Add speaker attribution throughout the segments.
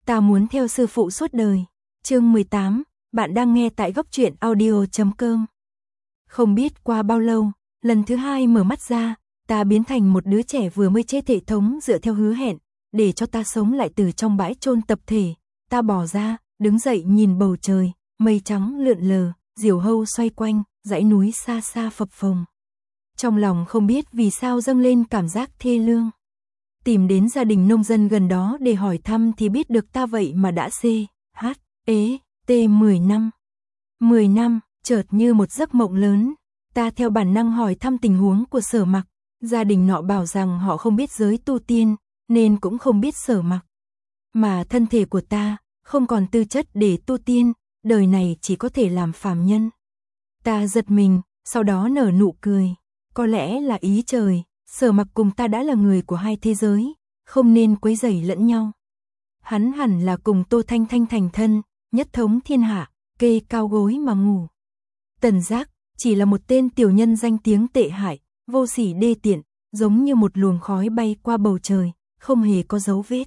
Speaker 1: Ta muốn theo sư phụ suốt đời. Chương 18, bạn đang nghe tại góc truyện audio.com. Không biết qua bao lâu, lần thứ hai mở mắt ra, ta biến thành một đứa trẻ vừa mới chết hệ thống dựa theo hứa hẹn, để cho ta sống lại từ trong bãi chôn tập thể. Ta bò ra, đứng dậy nhìn bầu trời, mây trắng lượn lờ, diều hâu xoay quanh, dãy núi xa xa phập phồng. Trong lòng không biết vì sao dâng lên cảm giác thê lương. Tìm đến gia đình nông dân gần đó để hỏi thăm thì biết được ta vậy mà đã CHT 10 năm. 10 năm, chợt như một giấc mộng lớn. Ta theo bản năng hỏi thăm tình huống của Sở Mặc. Gia đình nọ bảo rằng họ không biết giới tu tiên, nên cũng không biết Sở Mặc. Mà thân thể của ta, không còn tư chất để tu tiên, đời này chỉ có thể làm phàm nhân. Ta giật mình, sau đó nở nụ cười. Có lẽ là ý trời, Sở Mặc cùng ta đã là người của hai thế giới, không nên quấy rầy lẫn nhau. Hắn hẳn là cùng Tô Thanh Thanh thành thân, nhất thống thiên hạ, kê cao gối mà ngủ. Tần Giác chỉ là một tên tiểu nhân danh tiếng tệ hại, vô sỉ đê tiện, giống như một luồng khói bay qua bầu trời, không hề có dấu vết.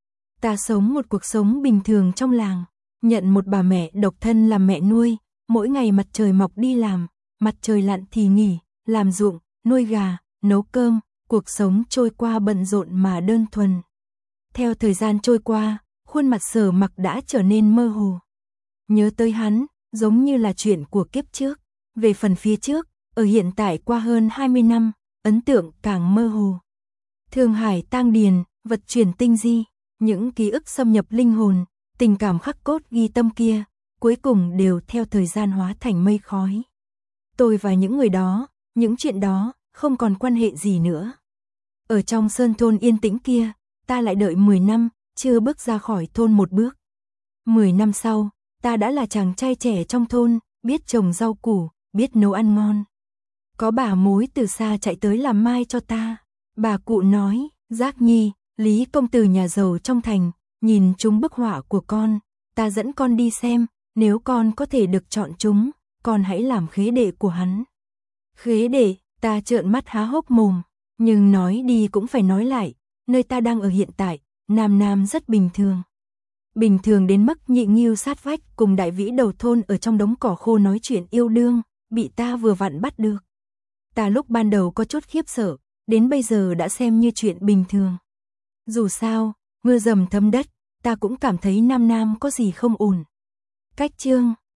Speaker 1: Ta sống một cuộc sống bình thường trong làng, nhận một bà mẹ độc thân làm mẹ nuôi, mỗi ngày mặt trời mọc đi làm, mặt trời lặn thì nghỉ, làm ruộng, nuôi gà, nấu cơm, cuộc sống trôi qua bận rộn mà đơn thuần. Theo thời gian trôi qua, khuôn mặt Sở Mặc đã trở nên mơ hồ. Nhớ tới hắn, giống như là chuyện của kiếp trước. Về phần phía trước, ở hiện tại qua hơn 20 năm, ấn tượng càng mơ hồ. Thương hải tang điền, vật chuyển tinh di, những ký ức xâm nhập linh hồn, tình cảm khắc cốt ghi tâm kia, cuối cùng đều theo thời gian hóa thành mây khói. Tôi và những người đó, những chuyện đó, không còn quan hệ gì nữa. Ở trong sơn thôn yên tĩnh kia, ta lại đợi 10 năm, chưa bước ra khỏi thôn một bước. 10 năm sau, ta đã là chàng trai trẻ trong thôn, biết trồng rau củ, biết nấu ăn ngon. Có bà mối từ xa chạy tới làm mai cho ta. Bà cụ nói, Giác Nhi, Lý công tử nhà giàu trong thành, nhìn chúng bức họa của con, ta dẫn con đi xem, nếu con có thể được chọn chúng, con hãy làm khế đệ của hắn. Khế đệ, ta trợn mắt há hốc mồm, nhưng nói đi cũng phải nói lại, nơi ta đang ở hiện tại, Nam rất bình thường. Bình thường đến mức Nhị Nghiêu sát vách cùng Đại Vĩ đầu thôn ở trong đống cỏ khô nói chuyện yêu đương, bị ta vừa vặn bắt được. Ta lúc ban đầu có chút khiếp sợ, đến bây giờ đã xem như chuyện bình thường. Dù sao, mưa dầm thấm đất, ta cũng cảm thấy Nam có gì không ổn. Cách chương